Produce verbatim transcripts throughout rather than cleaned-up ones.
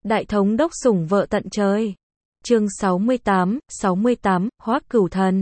Đại thống đốc sủng vợ tận trời. Chương sáu mươi tám, sáu mươi tám, Hoắc Cửu Thần.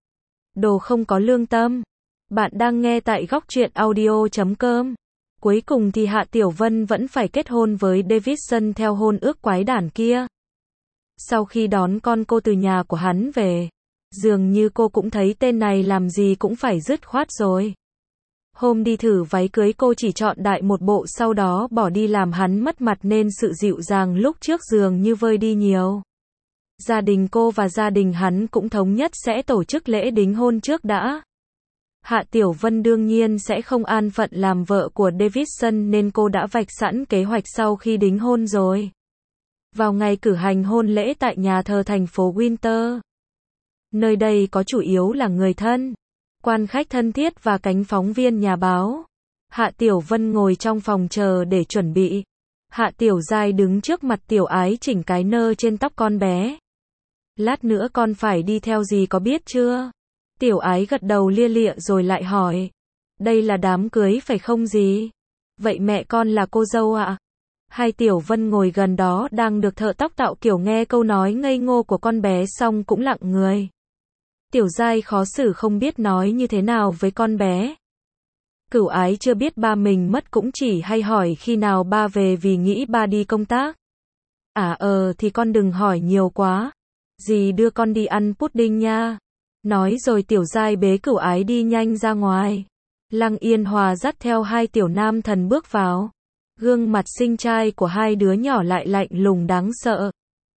Đồ không có lương tâm. Bạn đang nghe tại góc truyện audio chấm com. Cuối cùng thì Hạ Tiểu Vân vẫn phải kết hôn với Davidson theo hôn ước quái đản kia. Sau khi đón con cô từ nhà của hắn về, dường như cô cũng thấy tên này làm gì cũng phải dứt khoát rồi. Hôm đi thử váy cưới cô chỉ chọn đại một bộ, sau đó bỏ đi làm hắn mất mặt nên sự dịu dàng lúc trước dường như vơi đi nhiều. Gia đình cô và gia đình hắn cũng thống nhất sẽ tổ chức lễ đính hôn trước đã. Hạ Tiểu Vân đương nhiên sẽ không an phận làm vợ của Davidson nên cô đã vạch sẵn kế hoạch sau khi đính hôn rồi. Vào ngày cử hành hôn lễ tại nhà thờ thành phố Winter. Nơi đây có chủ yếu là người thân, quan khách thân thiết và cánh phóng viên nhà báo. Hạ Tiểu Vân ngồi trong phòng chờ để chuẩn bị. Hạ Tiểu Giai đứng trước mặt Tiểu Ái chỉnh cái nơ trên tóc con bé. Lát nữa con phải đi theo gì có biết chưa? Tiểu Ái gật đầu lia lịa rồi lại hỏi. Đây là đám cưới phải không gì? Vậy mẹ con là cô dâu ạ? À? Hai Tiểu Vân ngồi gần đó đang được thợ tóc tạo kiểu nghe câu nói ngây ngô của con bé xong cũng lặng người. Tiểu Giai khó xử không biết nói như thế nào với con bé. Cửu Ái chưa biết ba mình mất cũng chỉ hay hỏi khi nào ba về vì nghĩ ba đi công tác. À ờ thì con đừng hỏi nhiều quá. Dì đưa con đi ăn pudding nha. Nói rồi Tiểu Giai bế Cửu Ái đi nhanh ra ngoài. Lăng Yên Hòa dắt theo hai tiểu nam thần bước vào. Gương mặt xinh trai của hai đứa nhỏ lại lạnh lùng đáng sợ.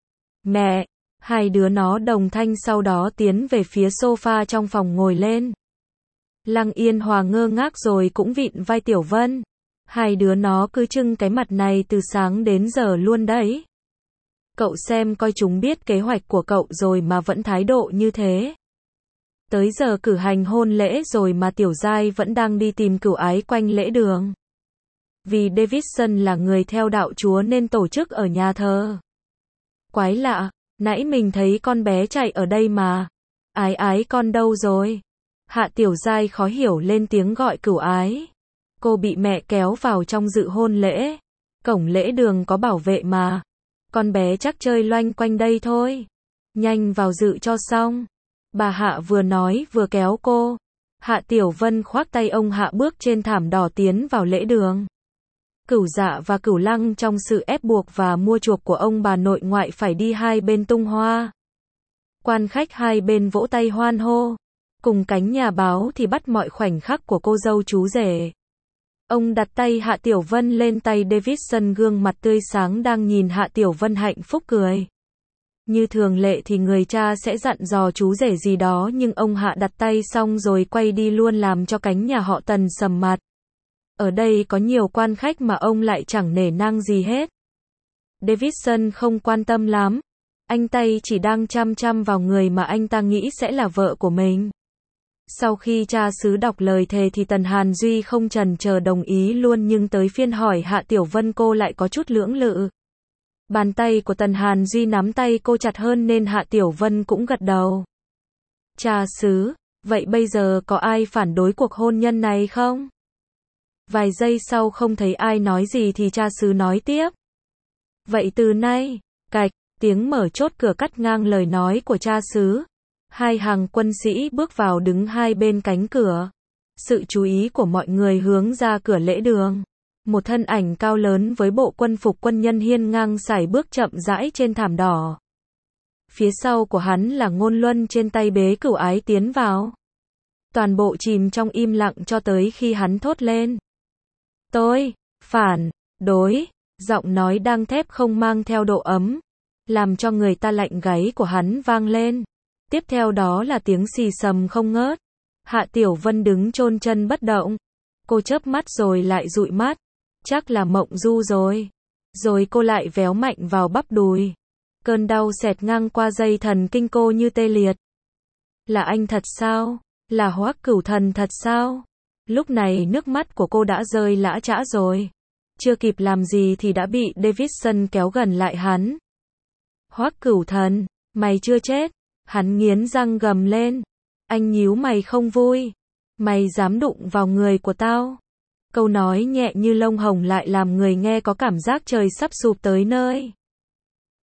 Mẹ! Hai đứa nó đồng thanh sau đó tiến về phía sofa trong phòng ngồi lên. Lăng Yên Hòa ngơ ngác rồi cũng vịn vai Tiểu Vân. Hai đứa nó cứ trưng cái mặt này từ sáng đến giờ luôn đấy. Cậu xem coi chúng biết kế hoạch của cậu rồi mà vẫn thái độ như thế. Tới giờ cử hành hôn lễ rồi mà Tiểu Giai vẫn đang đi tìm Cửu Ái quanh lễ đường. Vì Davidson là người theo đạo Chúa nên tổ chức ở nhà thờ. Quái lạ, nãy mình thấy con bé chạy ở đây mà. Ái Ái con đâu rồi? Hạ Tiểu Giai khó hiểu lên tiếng gọi Cửu Ái. Cô bị mẹ kéo vào trong dự hôn lễ. Cổng lễ đường có bảo vệ mà. Con bé chắc chơi loanh quanh đây thôi. Nhanh vào dự cho xong. Bà Hạ vừa nói vừa kéo cô. Hạ Tiểu Vân khoác tay ông Hạ bước trên thảm đỏ tiến vào lễ đường. Cửu Dạ và Cửu Lăng trong sự ép buộc và mua chuộc của ông bà nội ngoại phải đi hai bên tung hoa. Quan khách hai bên vỗ tay hoan hô. Cùng cánh nhà báo thì bắt mọi khoảnh khắc của cô dâu chú rể. Ông đặt tay Hạ Tiểu Vân lên tay Davidson, gương mặt tươi sáng đang nhìn Hạ Tiểu Vân hạnh phúc cười. Như thường lệ thì người cha sẽ dặn dò chú rể gì đó nhưng ông Hạ đặt tay xong rồi quay đi luôn làm cho cánh nhà họ Tần sầm mặt. Ở đây có nhiều quan khách mà ông lại chẳng nể nang gì hết. Davidson không quan tâm lắm. Anh tay chỉ đang chăm chăm vào người mà anh ta nghĩ sẽ là vợ của mình. Sau khi cha xứ đọc lời thề thì Tần Hàn Duy không chần chờ đồng ý luôn, nhưng tới phiên hỏi Hạ Tiểu Vân cô lại có chút lưỡng lự. Bàn tay của Tần Hàn Duy nắm tay cô chặt hơn nên Hạ Tiểu Vân cũng gật đầu. Cha xứ, vậy bây giờ có ai phản đối cuộc hôn nhân này không? Vài giây sau không thấy ai nói gì thì cha xứ nói tiếp. Vậy từ nay, cạch, tiếng mở chốt cửa cắt ngang lời nói của cha xứ. Hai hàng quân sĩ bước vào đứng hai bên cánh cửa. Sự chú ý của mọi người hướng ra cửa lễ đường. Một thân ảnh cao lớn với bộ quân phục quân nhân hiên ngang sải bước chậm rãi trên thảm đỏ. Phía sau của hắn là Ngôn Luân trên tay bế Cửu Ái tiến vào. Toàn bộ chìm trong im lặng cho tới khi hắn thốt lên. Tôi, phản, đối, giọng nói đang thép không mang theo độ ấm. Làm cho người ta lạnh gáy của hắn vang lên. Tiếp theo đó là tiếng xì xầm không ngớt. Hạ Tiểu Vân đứng chôn chân bất động. Cô chớp mắt rồi lại dụi mắt. Chắc là mộng du rồi. Rồi cô lại véo mạnh vào bắp đùi. Cơn đau xẹt ngang qua dây thần kinh cô như tê liệt. Là anh thật sao? Là Hoắc Cửu Thần thật sao? Lúc này nước mắt của cô đã rơi lã chã rồi. Chưa kịp làm gì thì đã bị Davidson kéo gần lại hắn. Hoắc Cửu Thần, mày chưa chết. Hắn nghiến răng gầm lên. Anh nhíu mày không vui. Mày dám đụng vào người của tao. Câu nói nhẹ như lông hồng lại làm người nghe có cảm giác trời sắp sụp tới nơi.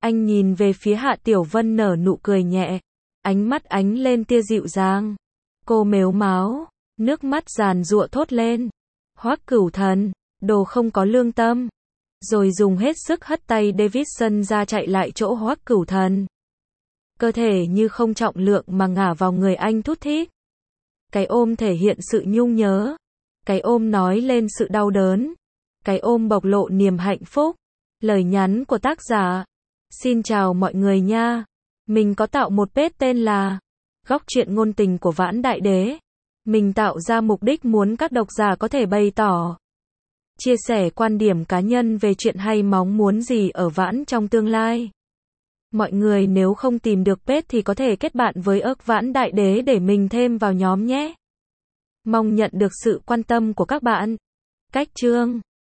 Anh nhìn về phía Hạ Tiểu Vân nở nụ cười nhẹ, ánh mắt ánh lên tia dịu dàng. Cô mếu máo, nước mắt giàn giụa thốt lên. Hoắc Cửu Thần, đồ không có lương tâm. Rồi dùng hết sức hất tay Davidson ra chạy lại chỗ Hoắc Cửu Thần. Cơ thể như không trọng lượng mà ngả vào người anh thút thít. Cái ôm thể hiện sự nhung nhớ. Cái ôm nói lên sự đau đớn. Cái ôm bộc lộ niềm hạnh phúc. Lời nhắn của tác giả. Xin chào mọi người nha. Mình có tạo một page tên là Góc truyện ngôn tình của Vãn Đại Đế. Mình tạo ra mục đích muốn các độc giả có thể bày tỏ, chia sẻ quan điểm cá nhân về chuyện hay mong muốn gì ở Vãn trong tương lai. Mọi người nếu không tìm được page thì có thể kết bạn với ớc Vãn Đại Đế để mình thêm vào nhóm nhé. Mong nhận được sự quan tâm của các bạn. Cách chương